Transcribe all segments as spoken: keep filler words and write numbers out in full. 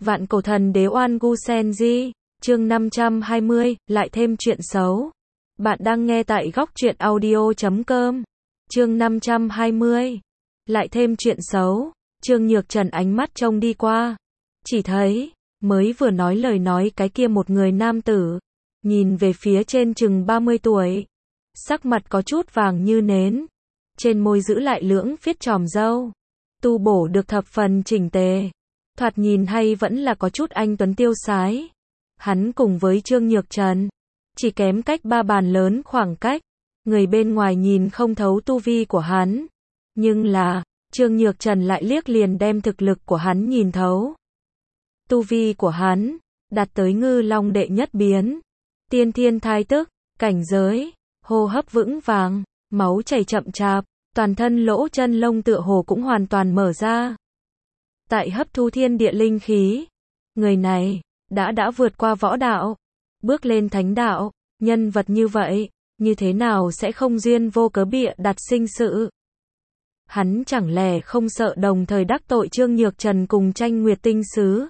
Vạn cổ thần đế oan gu senji, chương năm trăm hai mươi, lại thêm chuyện xấu. Bạn đang nghe tại góc truyện audio chấm com. Chương năm trăm hai mươi. Lại thêm chuyện xấu. Trương Nhược Trần ánh mắt trông đi qua, chỉ thấy mới vừa nói lời nói cái kia một người nam tử, nhìn về phía trên chừng ba mươi tuổi, sắc mặt có chút vàng như nến, trên môi giữ lại lưỡng phiết tròm râu, tu bổ được thập phần chỉnh tề, thoạt nhìn hay vẫn là có chút anh tuấn tiêu sái. Hắn cùng với Trương Nhược Trần chỉ kém cách ba bàn lớn khoảng cách, người bên ngoài nhìn không thấu tu vi của hắn, nhưng là Trương Nhược Trần lại liếc liền đem thực lực của hắn nhìn thấu. Tu vi của hắn đạt tới Ngư Long đệ nhất biến, tiên thiên thai tức, cảnh giới, hô hấp vững vàng, máu chảy chậm chạp, toàn thân lỗ chân lông tựa hồ cũng hoàn toàn mở ra. Tại hấp thu thiên địa linh khí, người này đã đã vượt qua võ đạo, bước lên thánh đạo, nhân vật như vậy, như thế nào sẽ không duyên vô cớ bịa đặt sinh sự. Hắn chẳng lẽ không sợ đồng thời đắc tội Trương Nhược Trần cùng Tranh Nguyệt Tinh Sứ.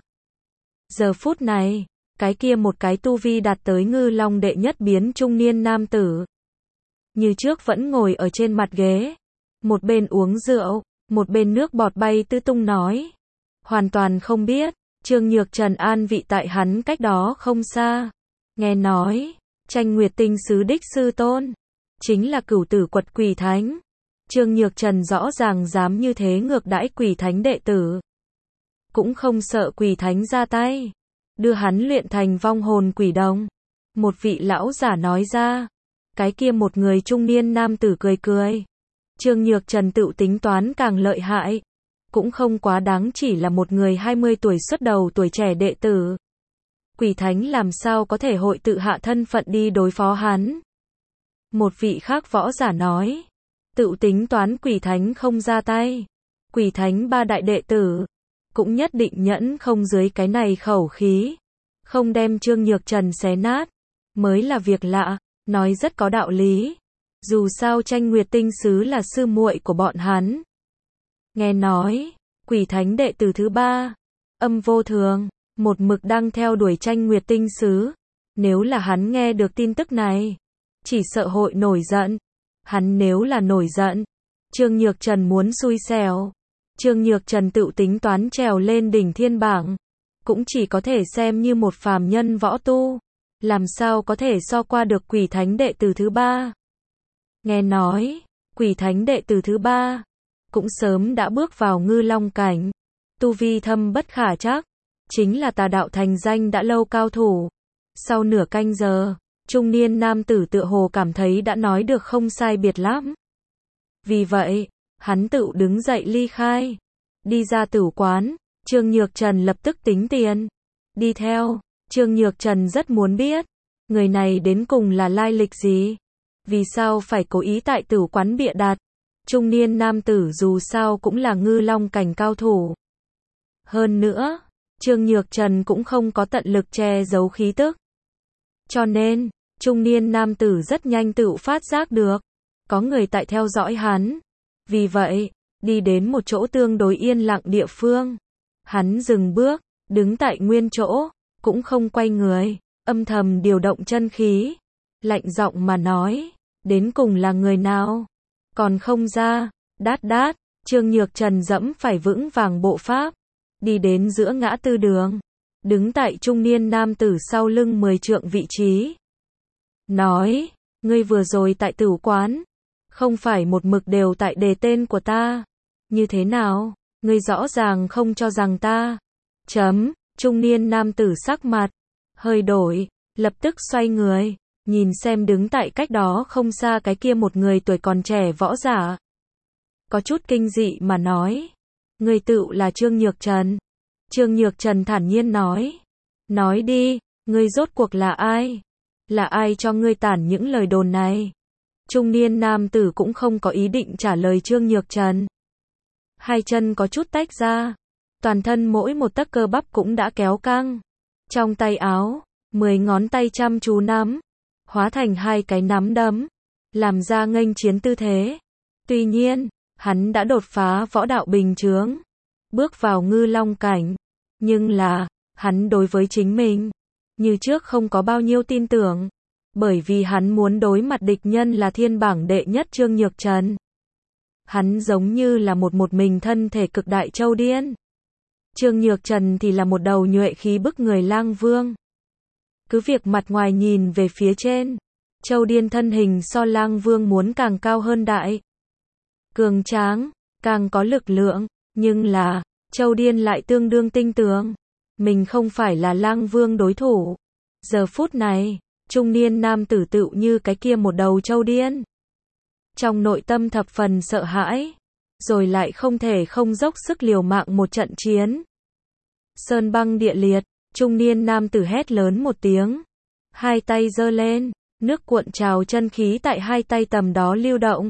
Giờ phút này, cái kia một cái tu vi đạt tới Ngư Long đệ nhất biến trung niên nam tử, như trước vẫn ngồi ở trên mặt ghế, một bên uống rượu, một bên nước bọt bay tứ tung nói, hoàn toàn không biết Trương Nhược Trần an vị tại hắn cách đó không xa. Nghe nói, Tranh Nguyệt Tinh Sứ đích sư tôn chính là Cửu Tử Quật Quỷ Thánh. Trương Nhược Trần rõ ràng dám như thế ngược đãi Quỷ Thánh đệ tử, cũng không sợ Quỷ Thánh ra tay, đưa hắn luyện thành vong hồn quỷ đồng. Một vị lão giả nói ra. Cái kia một người trung niên nam tử cười cười. Trương Nhược Trần tự tính toán càng lợi hại, cũng không quá đáng chỉ là một người hai mươi tuổi xuất đầu tuổi trẻ đệ tử. Quỷ Thánh làm sao có thể hội tự hạ thân phận đi đối phó hắn. Một vị khác võ giả nói, tự tính toán Quỷ Thánh không ra tay, Quỷ Thánh ba đại đệ tử cũng nhất định nhẫn không dưới cái này khẩu khí, không đem Trương Nhược Trần xé nát, mới là việc lạ. Nói rất có đạo lý, dù sao Tranh Nguyệt Tinh Sứ là sư muội của bọn hắn. Nghe nói, Quỷ Thánh đệ tử thứ ba, Âm Vô Thường, một mực đang theo đuổi Tranh Nguyệt Tinh Sứ. Nếu là hắn nghe được tin tức này, chỉ sợ hội nổi giận. Hắn nếu là nổi giận, Trương Nhược Trần muốn xui xẻo. Trương Nhược Trần tự tính toán trèo lên đỉnh thiên bảng, cũng chỉ có thể xem như một phàm nhân võ tu, làm sao có thể so qua được Quỷ Thánh đệ tử thứ ba. Nghe nói, Quỷ Thánh đệ tử thứ ba cũng sớm đã bước vào Ngư Long cảnh, tu vi thâm bất khả trắc, chính là tà đạo thành danh đã lâu cao thủ. Sau nửa canh giờ, trung niên nam tử tựa hồ cảm thấy đã nói được không sai biệt lắm. Vì vậy, hắn tự đứng dậy ly khai, đi ra tử quán. Trương Nhược Trần lập tức tính tiền, đi theo. Trương Nhược Trần rất muốn biết, người này đến cùng là lai lịch gì? Vì sao phải cố ý tại tử quán bịa đặt? Trung niên nam tử dù sao cũng là Ngư Long cảnh cao thủ. Hơn nữa, Trương Nhược Trần cũng không có tận lực che giấu khí tức. Cho nên, trung niên nam tử rất nhanh tự phát giác được, có người tại theo dõi hắn. Vì vậy, đi đến một chỗ tương đối yên lặng địa phương. Hắn dừng bước, đứng tại nguyên chỗ, cũng không quay người, âm thầm điều động chân khí, lạnh giọng mà nói, đến cùng là người nào? Còn không ra, đát đát. Trương Nhược Trần dẫm phải vững vàng bộ pháp, đi đến giữa ngã tư đường, đứng tại trung niên nam tử sau lưng mười trượng vị trí. Nói, ngươi vừa rồi tại tử quán, không phải một mực đều tại đề tên của ta. Như thế nào, ngươi rõ ràng không cho rằng ta. Chấm. Trung niên nam tử sắc mặt hơi đổi, lập tức xoay người, nhìn xem đứng tại cách đó không xa cái kia một người tuổi còn trẻ võ giả. Có chút kinh dị mà nói, người tự là Trương Nhược Trần. Trương Nhược Trần thản nhiên nói, nói đi, ngươi rốt cuộc là ai? Là ai cho ngươi tản những lời đồn này? Trung niên nam tử cũng không có ý định trả lời Trương Nhược Trần. Hai chân có chút tách ra, toàn thân mỗi một tấc cơ bắp cũng đã kéo căng. Trong tay áo, mười ngón tay chăm chú nắm, hóa thành hai cái nắm đấm, làm ra nghênh chiến tư thế. Tuy nhiên, hắn đã đột phá võ đạo bình chướng, bước vào Ngư Long cảnh, nhưng là, Hắn đối với chính mình, như trước không có bao nhiêu tin tưởng, bởi vì hắn muốn đối mặt địch nhân là thiên bảng đệ nhất Trương Nhược Trần. Hắn giống như là một một mình thân thể cực đại châu điên. Trương Nhược Trần thì là một đầu nhuệ khí bức người lang vương. Cứ việc mặt ngoài nhìn về phía trên, châu điên thân hình so lang vương muốn càng cao hơn đại. Cường tráng, càng có lực lượng, nhưng là, châu điên lại tương đương tinh tường. Mình không phải là lang vương đối thủ. Giờ phút này, trung niên nam tử tựu như cái kia một đầu châu điên. Trong nội tâm thập phần sợ hãi, rồi lại không thể không dốc sức liều mạng một trận chiến. Sơn băng địa liệt, trung niên nam tử hét lớn một tiếng. Hai tay giơ lên, nước cuộn trào chân khí tại hai tay tầm đó lưu động.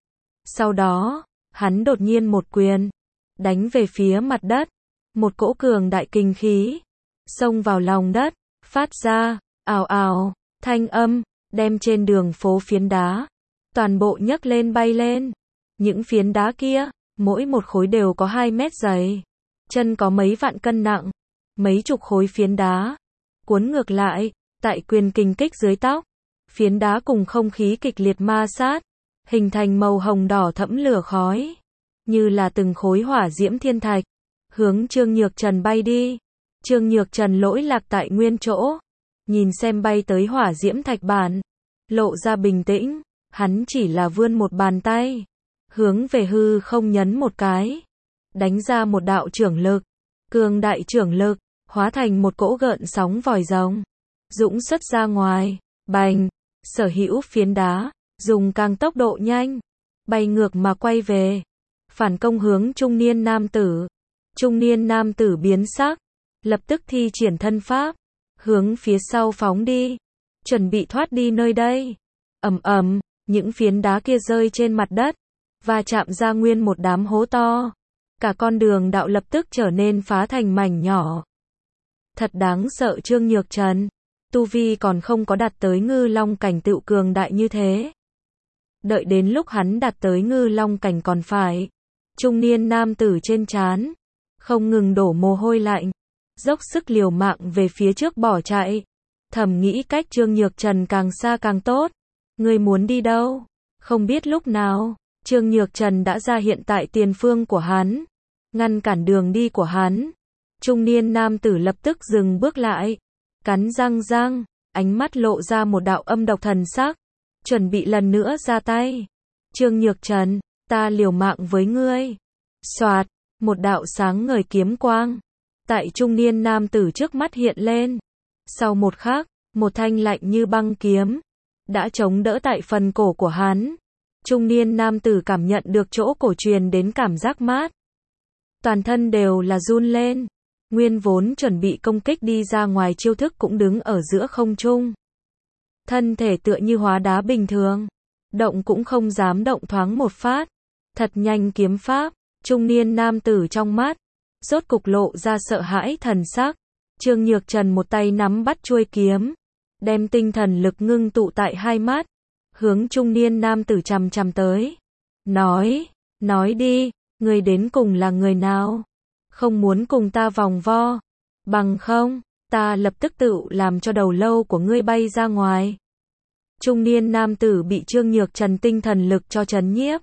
Sau đó, hắn đột nhiên một quyền, đánh về phía mặt đất. Một cỗ cường đại kinh khí, xông vào lòng đất, phát ra, ào ào, thanh âm, đem trên đường phố phiến đá, toàn bộ nhấc lên bay lên. Những phiến đá kia, mỗi một khối đều có hai mét dày, chân có mấy vạn cân nặng, mấy chục khối phiến đá, cuốn ngược lại, tại quyền kình kích dưới tóc, phiến đá cùng không khí kịch liệt ma sát, hình thành màu hồng đỏ thẫm lửa khói, như là từng khối hỏa diễm thiên thạch, hướng Trương Nhược Trần bay đi. Trương Nhược Trần lỗi lạc tại nguyên chỗ, nhìn xem bay tới hỏa diễm thạch bản, lộ ra bình tĩnh, hắn chỉ là vươn một bàn tay, hướng về hư không nhấn một cái, đánh ra một đạo trưởng lực, cường đại trưởng lực, hóa thành một cỗ gợn sóng vòi rồng, dũng xuất ra ngoài, bành, sở hữu phiến đá, dùng càng tốc độ nhanh, bay ngược mà quay về, phản công hướng trung niên nam tử. Trung niên nam tử biến sắc, lập tức thi triển thân pháp, hướng phía sau phóng đi, chuẩn bị thoát đi nơi đây. Ầm ầm, những phiến đá kia rơi trên mặt đất, và chạm ra nguyên một đám hố to. Cả con đường đạo lập tức trở nên phá thành mảnh nhỏ. Thật đáng sợ Trương Nhược Trần, tu vi còn không có đạt tới ngư long cảnh tựu cường đại như thế. Đợi đến lúc hắn đạt tới ngư long cảnh còn phải. Trung niên nam tử trên trán, không ngừng đổ mồ hôi lạnh, dốc sức liều mạng về phía trước bỏ chạy. Thầm nghĩ cách Trương Nhược Trần càng xa càng tốt. Ngươi muốn đi đâu? Không biết lúc nào, Trương Nhược Trần đã ra hiện tại tiền phương của hắn, ngăn cản đường đi của hắn. Trung niên nam tử lập tức dừng bước lại, cắn răng răng, ánh mắt lộ ra một đạo âm độc thần sắc, chuẩn bị lần nữa ra tay. Trương Nhược Trần, ta liều mạng với ngươi. Soạt, một đạo sáng ngời kiếm quang, tại trung niên nam tử trước mắt hiện lên. Sau một khắc, một thanh lạnh như băng kiếm, đã chống đỡ tại phần cổ của hắn. Trung niên nam tử cảm nhận được chỗ cổ truyền đến cảm giác mát. Toàn thân đều là run lên. Nguyên vốn chuẩn bị công kích đi ra ngoài chiêu thức cũng đứng ở giữa không trung. Thân thể tựa như hóa đá bình thường. Động cũng không dám động thoáng một phát. Thật nhanh kiếm pháp. Trung niên nam tử trong mắt, rốt cục lộ ra sợ hãi thần sắc. Trương Nhược Trần một tay nắm bắt chuôi kiếm, đem tinh thần lực ngưng tụ tại hai mắt, hướng trung niên nam tử chằm chằm tới. Nói, nói đi, ngươi đến cùng là người nào? Không muốn cùng ta vòng vo, bằng không, ta lập tức tự làm cho đầu lâu của ngươi bay ra ngoài. Trung niên nam tử bị Trương Nhược Trần tinh thần lực cho trấn nhiếp.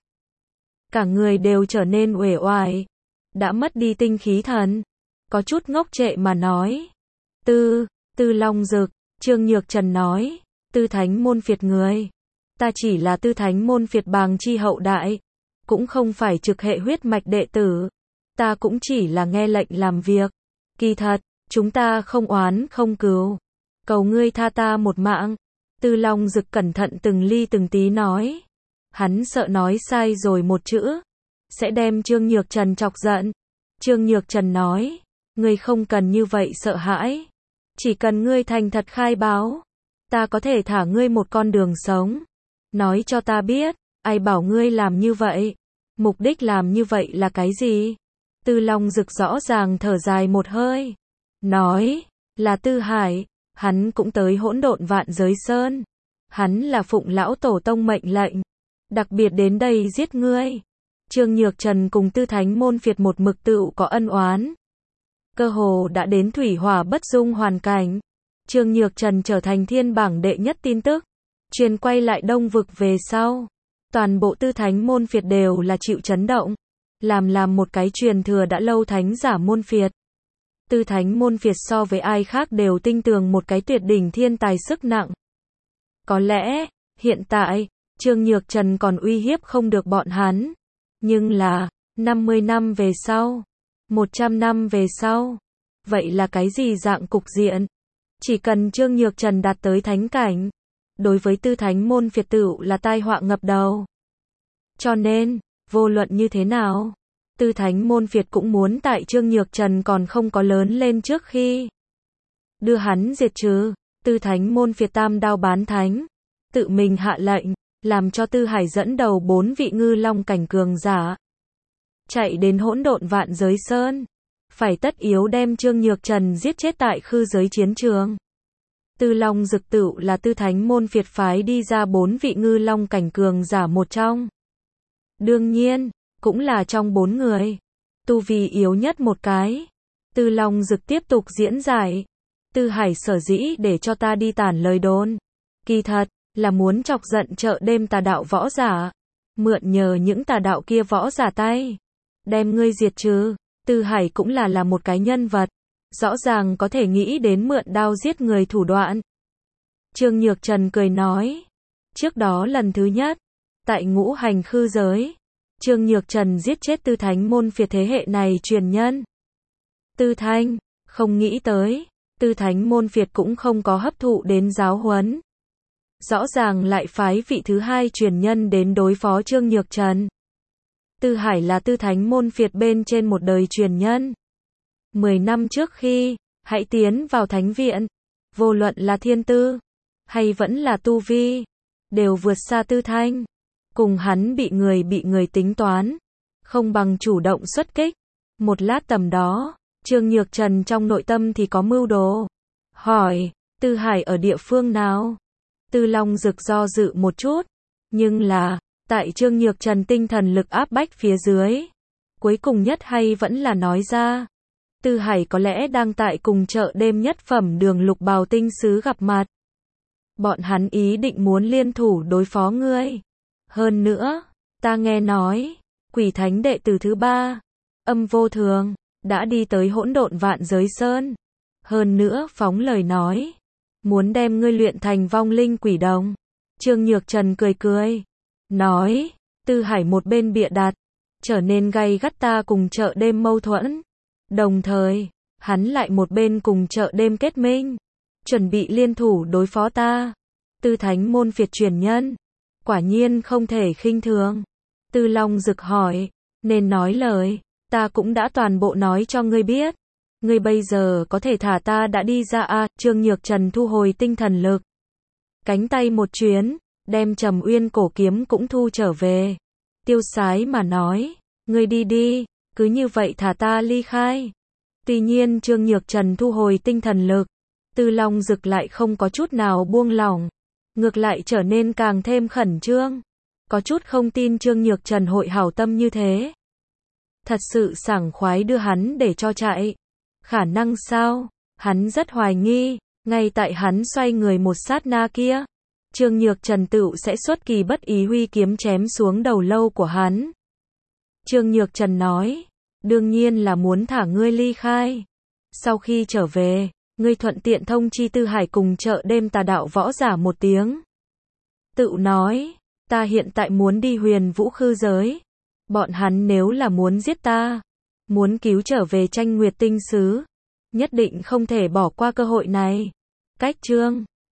Cả người đều trở nên uể oải, đã mất đi tinh khí thần, có chút ngốc trệ mà nói. Tư, Tư Long Dực, Trương Nhược Trần nói, Tư Thánh môn phiệt người. Ta chỉ là Tư Thánh môn phiệt bàng chi hậu đại, cũng không phải trực hệ huyết mạch đệ tử. Ta cũng chỉ là nghe lệnh làm việc. Kỳ thật, chúng ta không oán không cừu. Cầu ngươi tha ta một mạng. Tư Long Dực cẩn thận từng ly từng tí nói. Hắn sợ nói sai rồi một chữ, sẽ đem Trương Nhược Trần chọc giận. Trương Nhược Trần nói, ngươi không cần như vậy sợ hãi. Chỉ cần ngươi thành thật khai báo, ta có thể thả ngươi một con đường sống. Nói cho ta biết, ai bảo ngươi làm như vậy? Mục đích làm như vậy là cái gì? Tư Long Dực rõ ràng thở dài một hơi. Nói, là Tư Hải, hắn cũng tới hỗn độn vạn giới sơn. Hắn là phụng lão tổ tông mệnh lệnh, đặc biệt đến đây giết ngươi. Trương Nhược Trần cùng Tư Thánh môn phiệt một mực tựu có ân oán. cơ hồ đã đến thủy hỏa bất dung hoàn cảnh. Trương Nhược Trần trở thành thiên bảng đệ nhất tin tức, truyền quay lại Đông vực về sau, toàn bộ Tư Thánh môn phiệt đều là chịu chấn động, làm làm một cái truyền thừa đã lâu thánh giả môn phiệt. Tư Thánh môn phiệt so với ai khác đều tinh tường một cái tuyệt đỉnh thiên tài sức nặng. Có lẽ, hiện tại, Trương Nhược Trần còn uy hiếp không được bọn hắn, nhưng là, năm mươi năm về sau, một trăm năm về sau, vậy là cái gì dạng cục diện? Chỉ cần Trương Nhược Trần đạt tới thánh cảnh, đối với Tư Thánh môn phiệt tựu là tai họa ngập đầu. Cho nên, vô luận như thế nào, Tư Thánh môn phiệt cũng muốn tại Trương Nhược Trần còn không có lớn lên trước khi đưa hắn diệt trừ. Tư Thánh môn phiệt tam đao bán thánh, tự mình hạ lệnh, làm cho Tư Hải dẫn đầu bốn vị ngư long cảnh cường giả, chạy đến hỗn độn vạn giới sơn, phải tất yếu đem Trương Nhược Trần giết chết tại khư giới chiến trường. Tư Long Dực tựu là Tư Thánh môn phiệt phái đi ra bốn vị ngư long cảnh cường giả một trong. Đương nhiên, cũng là trong bốn người, tu vi yếu nhất một cái. Tư Long Dực tiếp tục diễn giải, Tư Hải sở dĩ để cho ta đi tản lời đồn, kỳ thật là muốn chọc giận chợ đêm tà đạo võ giả, mượn nhờ những tà đạo kia võ giả tay, đem ngươi diệt trừ. Tư Hải cũng là là một cái nhân vật, rõ ràng có thể nghĩ đến mượn đao giết người thủ đoạn. Trương Nhược Trần cười nói, trước đó lần thứ nhất, tại ngũ hành khư giới, Trương Nhược Trần giết chết Tư Thánh môn phiệt thế hệ này truyền nhân. Tư Thanh, không nghĩ tới, Tư Thánh môn phiệt cũng không có hấp thụ đến giáo huấn. Rõ ràng lại phái vị thứ hai truyền nhân đến đối phó Trương Nhược Trần. Tư Hải là Tư Thánh môn phiệt bên trên một đời truyền nhân. Mười năm trước khi, hãy tiến vào thánh viện, vô luận là thiên tư, hay vẫn là tu vi, đều vượt xa Tư Thanh. Cùng hắn bị người bị người tính toán, không bằng chủ động xuất kích. Một lát tầm đó, Trương Nhược Trần trong nội tâm thì có mưu đồ. Hỏi, Tư Hải ở địa phương nào? Tư Long Dực do dự một chút, nhưng là, tại Trương Nhược Trần tinh thần lực áp bách phía dưới, cuối cùng nhất hay vẫn là nói ra, Tư Hải có lẽ đang tại cùng chợ đêm nhất phẩm đường lục bào tinh sứ gặp mặt. Bọn hắn ý định muốn liên thủ đối phó ngươi. Hơn nữa, ta nghe nói, quỷ thánh đệ tử thứ ba, Âm Vô Thường, đã đi tới hỗn độn vạn giới sơn. Hơn nữa phóng lời nói, muốn đem ngươi luyện thành vong linh quỷ đồng. Trương Nhược Trần cười cười, nói, Tư Hải một bên bịa đặt, trở nên gay gắt ta cùng chợ đêm mâu thuẫn. Đồng thời, hắn lại một bên cùng chợ đêm kết minh, chuẩn bị liên thủ đối phó ta. Tư Thánh môn phiệt truyền nhân, quả nhiên không thể khinh thường. Tư Long Dực hỏi, nên nói lời, ta cũng đã toàn bộ nói cho ngươi biết. Ngươi bây giờ có thể thả ta đã đi ra à? Trương Nhược Trần thu hồi tinh thần lực, cánh tay một chuyến, đem Trầm Uyên cổ kiếm cũng thu trở về. Tiêu sái mà nói, ngươi đi đi, cứ như vậy thả ta ly khai. Tuy nhiên Trương Nhược Trần thu hồi tinh thần lực, Tư Long Dực lại không có chút nào buông lỏng, ngược lại trở nên càng thêm khẩn trương, có chút không tin Trương Nhược Trần hội hảo tâm như thế. Thật sự sảng khoái đưa hắn để cho chạy. Khả năng sao? Hắn rất hoài nghi, ngay tại hắn xoay người một sát na kia, Trương Nhược Trần tựu sẽ xuất kỳ bất ý huy kiếm chém xuống đầu lâu của hắn. Trương Nhược Trần nói, đương nhiên là muốn thả ngươi ly khai. Sau khi trở về, ngươi thuận tiện thông chi Tư Hải cùng chợ đêm tà đạo võ giả một tiếng. Tựu nói, ta hiện tại muốn đi huyền vũ khư giới. Bọn hắn nếu là muốn giết ta, muốn cứu trở về tranh nguyệt tinh sứ, nhất định không thể bỏ qua cơ hội này. Cách chương